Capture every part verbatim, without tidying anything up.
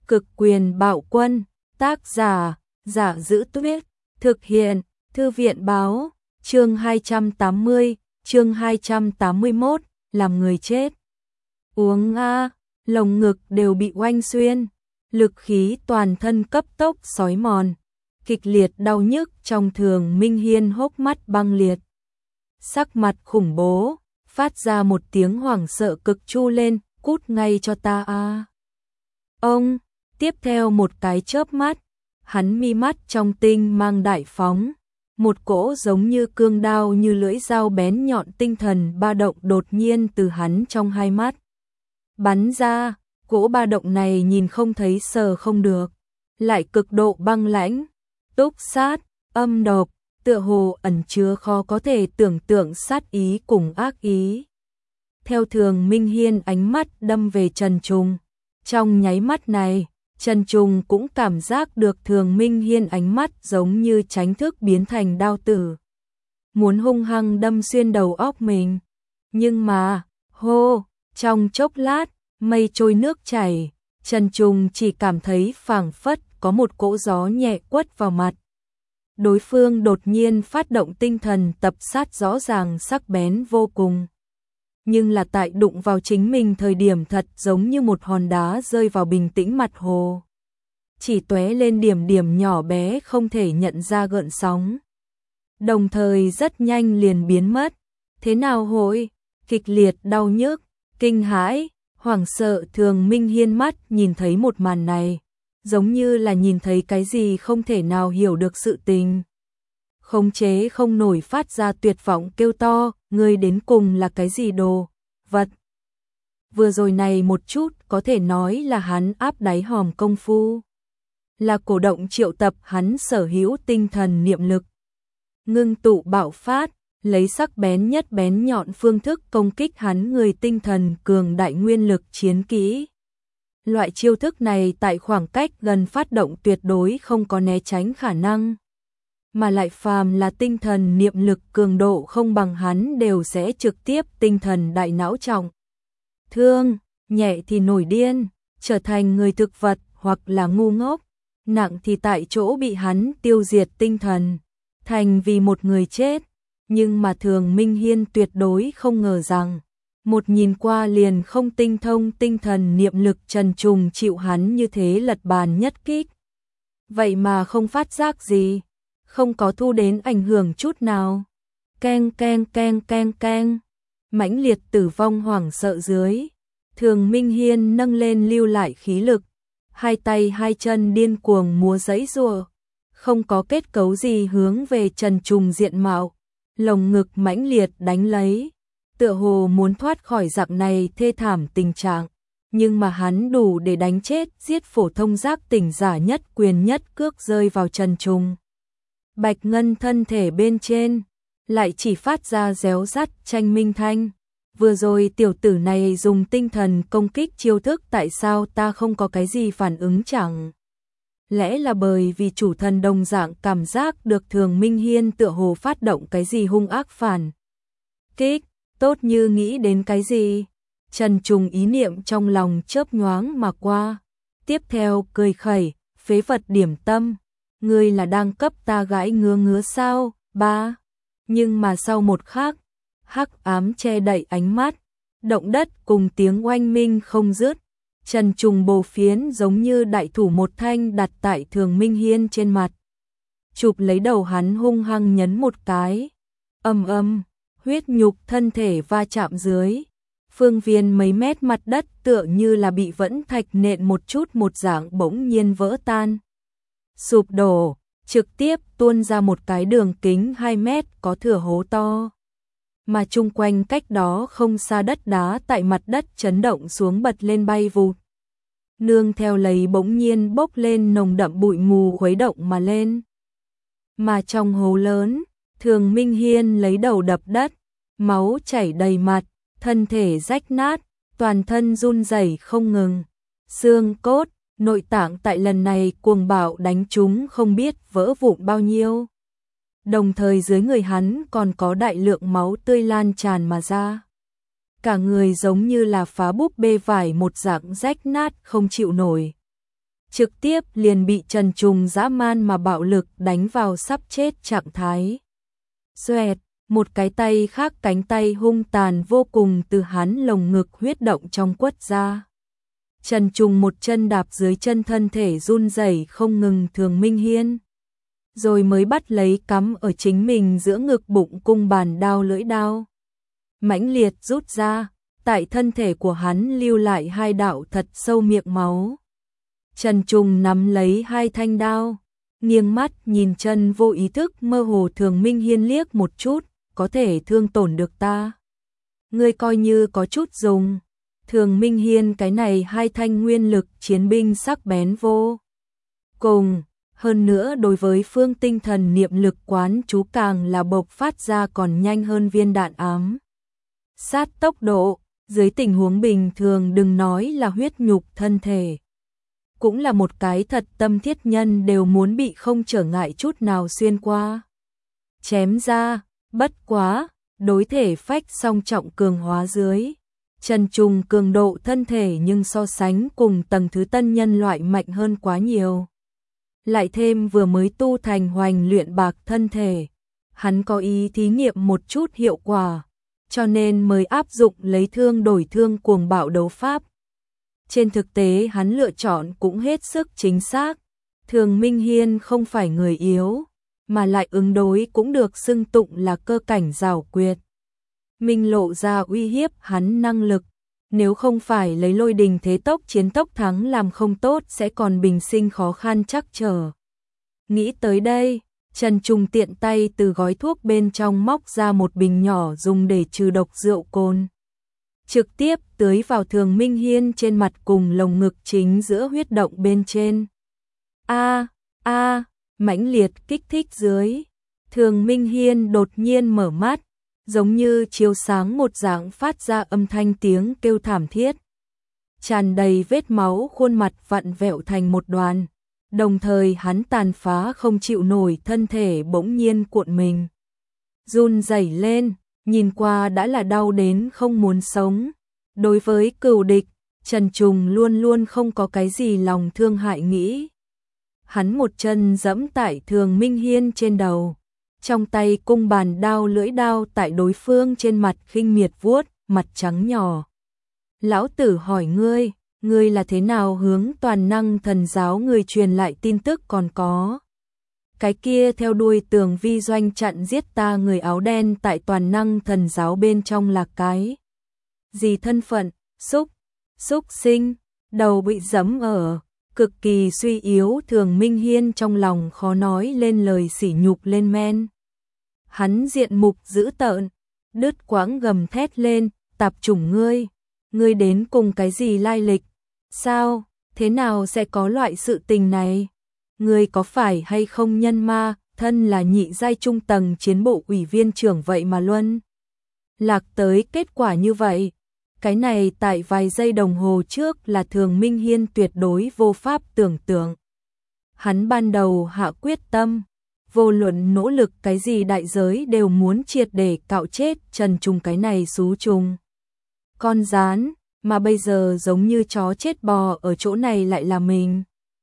Cực quyền bạo quân, tác giả, Giả Giữ Tuyết, thực hiện, Thư viện báo, chương hai trăm tám mươi, chương hai trăm tám mươi mốt, làm người chết. Uống a, lồng ngực đều bị oanh xuyên, lực khí toàn thân cấp tốc xói mòn, kịch liệt đau nhức trong Thường Minh Hiên hốc mắt băng liệt. Sắc mặt khủng bố, phát ra một tiếng hoảng sợ cực chu lên, cút ngay cho ta a. Ông, tiếp theo một cái chớp mắt, hắn mi mắt trong tinh mang đại phóng, một cỗ giống như cương đao như lưỡi dao bén nhọn tinh thần ba động đột nhiên từ hắn trong hai mắt bắn ra. Cỗ ba động này nhìn không thấy sờ không được, lại cực độ băng lãnh, túc sát, âm độc, tựa hồ ẩn chứa khó có thể tưởng tượng sát ý cùng ác ý. Theo Thường Minh Hiên ánh mắt đâm về Trần Trùng, trong nháy mắt này, Trần Trùng cũng cảm giác được Thường Minh Hiên ánh mắt giống như tránh thức biến thành đao tử, muốn hung hăng đâm xuyên đầu óc mình. Nhưng mà, hô, trong chốc lát, mây trôi nước chảy, Trần Trùng chỉ cảm thấy phảng phất có một cỗ gió nhẹ quất vào mặt. Đối phương đột nhiên phát động tinh thần tập sát rõ ràng sắc bén vô cùng. Nhưng là tại đụng vào chính mình thời điểm thật giống như một hòn đá rơi vào bình tĩnh mặt hồ. Chỉ tóe lên điểm điểm nhỏ bé không thể nhận ra gợn sóng. Đồng thời rất nhanh liền biến mất. Thế nào hội? Kịch liệt đau nhức, kinh hãi, hoảng sợ. Thường Minh Hiên mắt nhìn thấy một màn này, giống như là nhìn thấy cái gì không thể nào hiểu được sự tình. Khống chế không nổi phát ra tuyệt vọng kêu to, ngươi đến cùng là cái gì đồ vật? Vừa rồi này một chút có thể nói là hắn áp đáy hòm công phu, là cổ động triệu tập hắn sở hữu tinh thần niệm lực, ngưng tụ bạo phát, lấy sắc bén nhất bén nhọn phương thức công kích hắn người tinh thần cường đại nguyên lực chiến kỹ. Loại chiêu thức này tại khoảng cách gần phát động tuyệt đối không có né tránh khả năng, mà lại phàm là tinh thần niệm lực cường độ không bằng hắn đều sẽ trực tiếp tinh thần đại não trọng thương, nhẹ thì nổi điên, trở thành người thực vật hoặc là ngu ngốc, nặng thì tại chỗ bị hắn tiêu diệt tinh thần, thành vì một người chết. Nhưng mà Thường Minh Hiên tuyệt đối không ngờ rằng, một nhìn qua liền không tinh thông tinh thần niệm lực Trần Trùng chịu hắn như thế lật bàn nhất kích. Vậy mà không phát giác gì, không có thu đến ảnh hưởng chút nào. Keng keng keng keng keng, mãnh liệt tử vong hoảng sợ dưới, Thường Minh Hiên nâng lên lưu lại khí lực, hai tay hai chân điên cuồng múa giãy giụa, không có kết cấu gì hướng về Trần Trùng diện mạo, lồng ngực mãnh liệt đánh lấy, tựa hồ muốn thoát khỏi dạng này thê thảm tình trạng, nhưng mà hắn đủ để đánh chết giết phổ thông giác tỉnh giả nhất quyền nhất cước rơi vào Trần Trùng. Bạch ngân thân thể bên trên, lại chỉ phát ra réo rắt tranh minh thanh. Vừa rồi tiểu tử này dùng tinh thần công kích chiêu thức, tại sao ta không có cái gì phản ứng? Chẳng lẽ là bởi vì chủ thần đồng dạng cảm giác được Thường Minh Hiên tựa hồ phát động cái gì hung ác phản kích? Tốt như nghĩ đến cái gì, Trần Trùng ý niệm trong lòng chớp nhoáng mà qua, tiếp theo cười khẩy, phế vật điểm tâm, ngươi là đang cấp ta gãi ngứa ngứa sao? Ba. Nhưng mà sau một khắc, hắc ám che đậy ánh mắt, động đất cùng tiếng oanh minh không dứt, Trần Trùng bồ phiến giống như đại thủ một thanh đặt tại Thường Minh Hiên trên mặt, chụp lấy đầu hắn hung hăng nhấn một cái. Ầm ầm, huyết nhục thân thể va chạm dưới, phương viên mấy mét mặt đất tựa như là bị vẫn thạch nện một chút một dạng bỗng nhiên vỡ tan, sụp đổ, trực tiếp tuôn ra một cái đường kính hai mét có thừa hố to. Mà chung quanh cách đó không xa đất đá tại mặt đất chấn động xuống bật lên bay vụt. Nương theo lấy bỗng nhiên bốc lên nồng đậm bụi mù khuấy động mà lên. Mà trong hố lớn, Thường Minh Hiên lấy đầu đập đất, máu chảy đầy mặt, thân thể rách nát, toàn thân run rẩy không ngừng. Xương cốt, nội tạng tại lần này cuồng bạo đánh trúng không biết vỡ vụn bao nhiêu. Đồng thời dưới người hắn còn có đại lượng máu tươi lan tràn mà ra. Cả người giống như là phá búp bê vải một dạng rách nát không chịu nổi. trực tiếp liền bị Trần Trùng dã man mà bạo lực đánh vào sắp chết trạng thái. Xoẹt, một cái tay khác cánh tay hung tàn vô cùng từ hắn lồng ngực huyết động trong quất ra. Trần Trùng một chân đạp dưới chân, thân thể run rẩy không ngừng Thường Minh Hiên. Rồi mới bắt lấy cắm ở chính mình giữa ngực bụng cung bàn đao lưỡi đao. Mãnh liệt rút ra, tại thân thể của hắn lưu lại hai đạo thật sâu miệng máu. Trần Trùng nắm lấy hai thanh đao, nghiêng mắt nhìn chân vô ý thức mơ hồ Thường Minh Hiên liếc một chút, có thể thương tổn được ta. Ngươi coi như có chút dùng. Thường Minh Hiên cái này hai thanh nguyên lực chiến binh sắc bén vô cùng, hơn nữa đối với phương tinh thần niệm lực quán chú càng là bộc phát ra còn nhanh hơn viên đạn ám sát tốc độ, dưới tình huống bình thường đừng nói là huyết nhục thân thể. Cũng là một cái thật tâm thiết nhân đều muốn bị không trở ngại chút nào xuyên qua. Chém ra, bất quá, đối thể phách song trọng cường hóa dưới. Trần Trùng cường độ thân thể nhưng so sánh cùng tầng thứ tân nhân loại mạnh hơn quá nhiều. Lại thêm vừa mới tu thành hoành luyện bạc thân thể, hắn có ý thí nghiệm một chút hiệu quả, cho nên mới áp dụng lấy thương đổi thương cuồng bạo đấu pháp. Trên thực tế hắn lựa chọn cũng hết sức chính xác. Thường Minh Hiên không phải người yếu, mà lại ứng đối cũng được xưng tụng là cơ cảnh giảo quyệt. Minh lộ ra uy hiếp hắn năng lực, nếu không phải lấy lôi đình thế tốc chiến tốc thắng làm không tốt sẽ còn bình sinh khó khăn chắc trở. Nghĩ tới đây, Trần Trùng tiện tay từ gói thuốc bên trong móc ra một bình nhỏ dùng để trừ độc rượu cồn. Trực tiếp tưới vào Thường Minh Hiên trên mặt cùng lồng ngực chính giữa huyết động bên trên. A, a, mãnh liệt kích thích dưới. Thường Minh Hiên đột nhiên mở mắt, giống như chiếu sáng một dạng phát ra âm thanh tiếng kêu thảm thiết. Tràn đầy vết máu, khuôn mặt vặn vẹo thành một đoàn, đồng thời hắn tàn phá không chịu nổi, thân thể bỗng nhiên cuộn mình, run rẩy lên, nhìn qua đã là đau đến không muốn sống. Đối với cừu địch, Trần Trùng luôn luôn không có cái gì lòng thương hại nghĩ. Hắn một chân giẫm tại Thường Minh Hiên trên đầu, trong tay cung bàn đao lưỡi đao tại đối phương trên mặt khinh miệt vuốt, mặt trắng nhỏ. Lão tử hỏi ngươi, ngươi là thế nào hướng toàn năng thần giáo người truyền lại tin tức, còn có cái kia theo đuôi Tường Vi Doanh chặn giết ta người áo đen tại toàn năng thần giáo bên trong là cái gì thân phận? Xúc, xúc sinh, đầu bị giẫm ở, cực kỳ suy yếu. Thường Minh Hiên trong lòng khó nói lên lời, sỉ nhục lên men. Hắn diện mục dữ tợn, đứt quãng gầm thét lên, tạp chủng ngươi, ngươi đến cùng cái gì lai lịch? Sao, thế nào sẽ có loại sự tình này? Ngươi có phải hay không nhân ma, thân là nhị giai trung tầng chiến bộ ủy viên trưởng vậy mà luân lạc tới kết quả như vậy? Cái này tại vài giây đồng hồ trước là Thường Minh Hiên tuyệt đối vô pháp tưởng tượng. Hắn ban đầu hạ quyết tâm, vô luận nỗ lực cái gì đại giới đều muốn triệt để cạo chết Trần Trùng cái này xú trùng con gián, mà bây giờ giống như chó chết bò ở chỗ này lại là mình.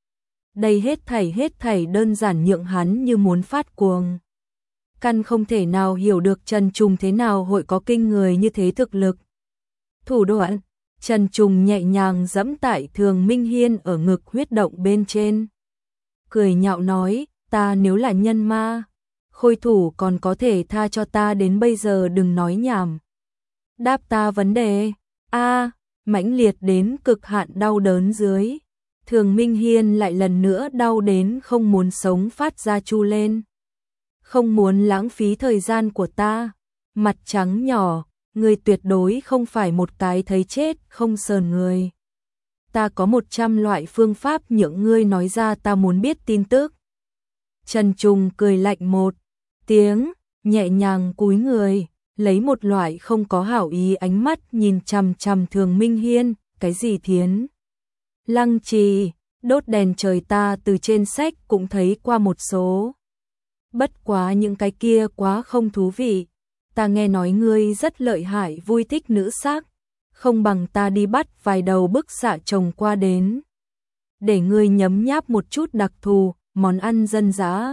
Đây hết thảy hết thảy đơn giản nhượng hắn như muốn phát cuồng. Căn không thể nào hiểu được Trần Trùng thế nào hội có kinh người như thế thực lực. Thủ đoạn, Trần Trùng nhẹ nhàng giẫm tại Thường Minh Hiên ở ngực huyết động bên trên. Cười nhạo nói, ta nếu là nhân ma, khôi thủ còn có thể tha cho ta đến bây giờ, đừng nói nhảm. Đáp ta vấn đề. A, mãnh liệt đến cực hạn đau đớn dưới. Thường Minh Hiên lại lần nữa đau đến không muốn sống, phát ra chu lên. Không muốn lãng phí thời gian của ta. Mặt trắng nhỏ, ngươi tuyệt đối không phải một cái thấy chết không sờn người. Ta có một trăm loại phương pháp nhượng ngươi nói ra ta muốn biết tin tức. Trần Trùng cười lạnh một tiếng, nhẹ nhàng cúi người, lấy một loại không có hảo ý ánh mắt nhìn chằm chằm Thường Minh Hiên. Cái gì thiến lăng trì, đốt đèn trời ta từ trên sách cũng thấy qua một số. Bất quá những cái kia quá không thú vị. Ta nghe nói ngươi rất lợi hại, vui thích nữ sắc, không bằng ta đi bắt vài đầu bức xạ chồng qua đến. để ngươi nhấm nháp một chút đặc thù, món ăn dân dã.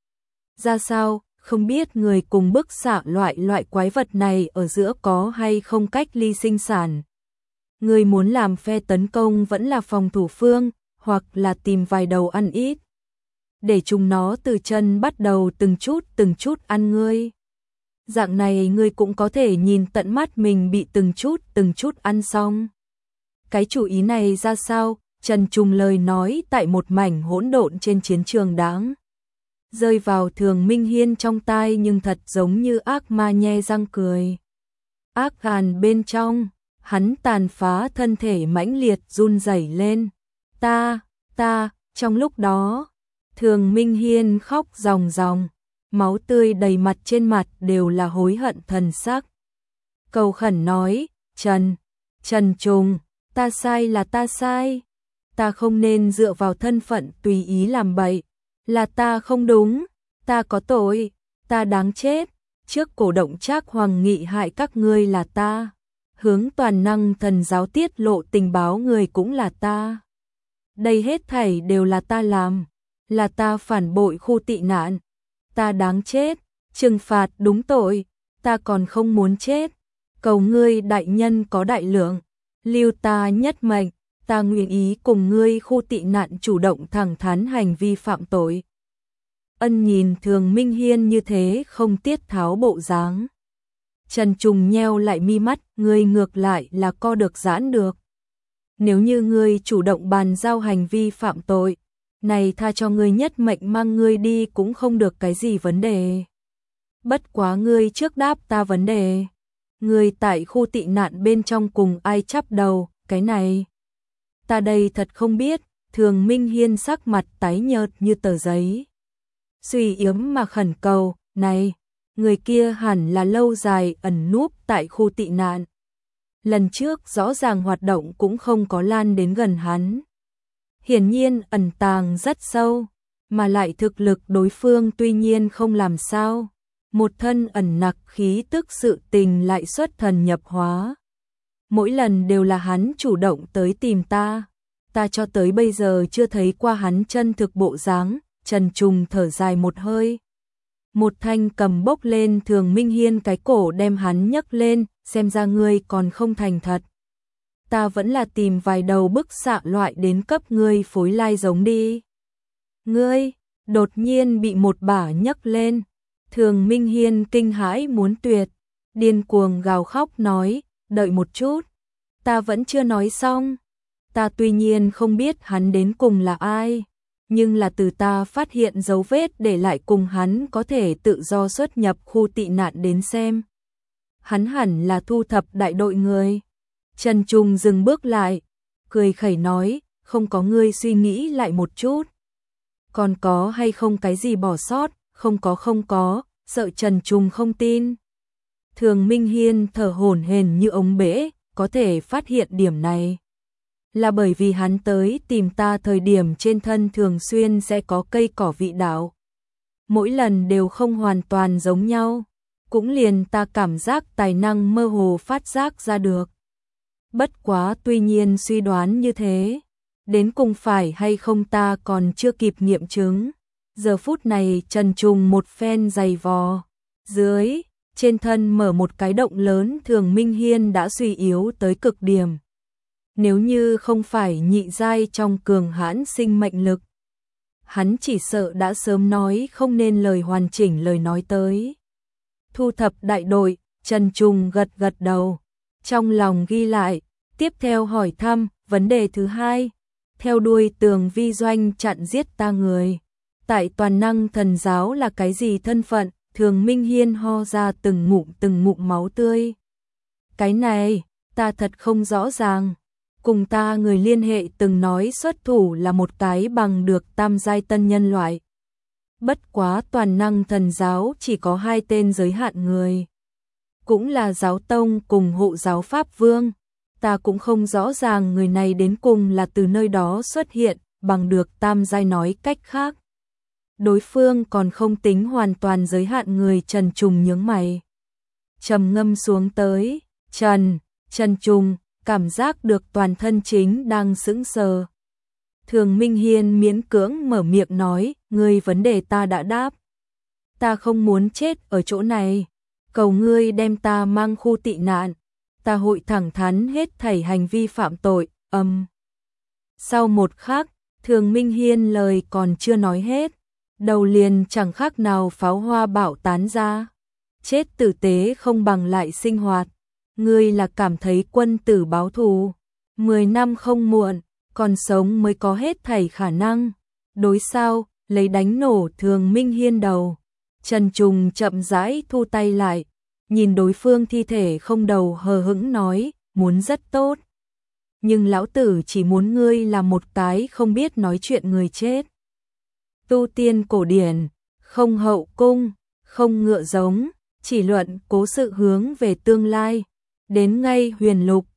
Ra sao, không biết người cùng bức xạ loại loại quái vật này ở giữa có hay không cách ly sinh sản. Người muốn làm phe tấn công vẫn là phòng thủ phương, hoặc là tìm vài đầu ăn ít. Để chúng nó từ chân bắt đầu từng chút từng chút ăn ngươi. Dạng này ngươi cũng có thể nhìn tận mắt mình bị từng chút từng chút ăn xong. Cái chủ ý này ra sao? Trần Trùng lời nói tại một mảnh hỗn độn trên chiến trường đáng. Rơi vào Thường Minh Hiên trong tai nhưng thật giống như ác ma nhe răng cười. Ác hàn bên trong, hắn tàn phá thân thể mãnh liệt run rẩy lên. Ta, ta, trong lúc đó, Thường Minh Hiên khóc ròng ròng, máu tươi đầy mặt trên mặt đều là hối hận thần sắc. Cầu khẩn nói, Trần, Trần Trùng, ta sai là ta sai. Ta không nên dựa vào thân phận tùy ý làm bậy. Là ta không đúng, ta có tội, ta đáng chết. Trước cổ động Trác Hoàng nghị hại các ngươi là ta. Hướng toàn năng thần giáo tiết lộ tình báo người cũng là ta. Đây hết thảy đều là ta làm. Là ta phản bội khu tị nạn. Ta đáng chết, trừng phạt đúng tội. Ta còn không muốn chết. Cầu ngươi đại nhân có đại lượng. Lưu ta nhất mệnh. Ta nguyện ý cùng ngươi khu tị nạn chủ động thẳng thắn hành vi phạm tội. Ân nhìn Thường Minh Hiên như thế không tiết tháo bộ dáng. Trần Trùng nheo lại mi mắt, ngươi ngược lại là co được giãn được. Nếu như ngươi chủ động bàn giao hành vi phạm tội, này tha cho ngươi nhất mệnh mang ngươi đi cũng không được cái gì vấn đề. Bất quá ngươi trước đáp ta vấn đề. Ngươi tại khu tị nạn bên trong cùng ai chắp đầu, cái này. Ta đây thật không biết, Thường Minh Hiên sắc mặt tái nhợt như tờ giấy. Suy yếm mà khẩn cầu, này, người kia hẳn là lâu dài ẩn núp tại khu tị nạn. Lần trước rõ ràng hoạt động cũng không có lan đến gần hắn. Hiển nhiên ẩn tàng rất sâu, mà lại thực lực đối phương tuy nhiên không làm sao. Một thân ẩn nặc khí tức sự tình lại xuất thần nhập hóa. Mỗi lần đều là hắn chủ động tới tìm ta. Ta cho tới bây giờ chưa thấy qua hắn chân thực bộ dáng. Trần Trùng thở dài một hơi. Một thanh cầm bốc lên Thường Minh Hiên cái cổ đem hắn nhấc lên. Xem ra ngươi còn không thành thật. Ta vẫn là tìm vài đầu bức xạ loại đến cấp ngươi phối lai giống đi. Ngươi, đột nhiên bị một bả nhấc lên. Thường Minh Hiên kinh hãi muốn tuyệt. Điên cuồng gào khóc nói, đợi một chút. Ta vẫn chưa nói xong. Ta tuy nhiên không biết hắn đến cùng là ai. Nhưng là từ ta phát hiện dấu vết để lại cùng hắn có thể tự do xuất nhập khu tị nạn đến xem. Hắn hẳn là thu thập đại đội người. Trần Trùng dừng bước lại, cười khẩy nói, không có ngươi suy nghĩ lại một chút. Còn có hay không cái gì bỏ sót, không có không có, sợ Trần Trùng không tin. Thường Minh Hiên thở hổn hển như ống bể, có thể phát hiện điểm này. Là bởi vì hắn tới tìm ta thời điểm trên thân thường xuyên sẽ có cây cỏ vị đạo. Mỗi lần đều không hoàn toàn giống nhau. Cũng liền ta cảm giác tài năng mơ hồ phát giác ra được. Bất quá tuy nhiên suy đoán như thế. Đến cùng phải hay không ta còn chưa kịp nghiệm chứng. Giờ phút này Trần Trùng một phen dày vò. Dưới, trên thân mở một cái động lớn Thường Minh Hiên đã suy yếu tới cực điểm. Nếu như không phải nhị giai trong cường hãn sinh mệnh lực. Hắn chỉ sợ đã sớm nói không nên lời hoàn chỉnh lời nói tới. Thu thập đại đội, Trần Trùng gật gật đầu. Trong lòng ghi lại, tiếp theo hỏi thăm, vấn đề thứ hai. Theo đuôi Tường Vi Doanh chặn giết ta người. Tại toàn năng thần giáo là cái gì thân phận? Thường Minh Hiên ho ra từng ngụm từng ngụm máu tươi. Cái này, ta thật không rõ ràng. Cùng ta người liên hệ từng nói xuất thủ là một cái bằng được tam giai tân nhân loại. Bất quá toàn năng thần giáo chỉ có hai tên giới hạn người. Cũng là giáo tông cùng hộ giáo Pháp Vương. Ta cũng không rõ ràng người này đến cùng là từ nơi đó xuất hiện, bằng được tam giai nói cách khác. Đối phương còn không tính hoàn toàn giới hạn người. Trần Trùng nhướng mày. Trầm ngâm xuống tới, Trần, Trần Trùng, cảm giác được toàn thân chính đang sững sờ. Thường Minh Hiên miễn cưỡng mở miệng nói, ngươi vấn đề ta đã đáp. Ta không muốn chết ở chỗ này, cầu ngươi đem ta mang khu tị nạn, ta hội thẳng thắn hết thảy hành vi phạm tội, âm. Um. Sau một khắc, Thường Minh Hiên lời còn chưa nói hết, đầu liền chẳng khác nào pháo hoa bạo tán ra. Chết tử tế không bằng lại sinh hoạt, ngươi là cảm thấy quân tử báo thù, mười năm không muộn, còn sống mới có hết thảy khả năng. Đối sao, lấy đánh nổ Thường Minh Hiên đầu. Trần Trùng chậm rãi thu tay lại, nhìn đối phương thi thể không đầu hờ hững nói, muốn rất tốt. Nhưng lão tử chỉ muốn ngươi là một cái không biết nói chuyện người chết. Tu tiên cổ điển, không hậu cung, không ngựa giống, chỉ luận cố sự hướng về tương lai. Đến ngay huyền lục,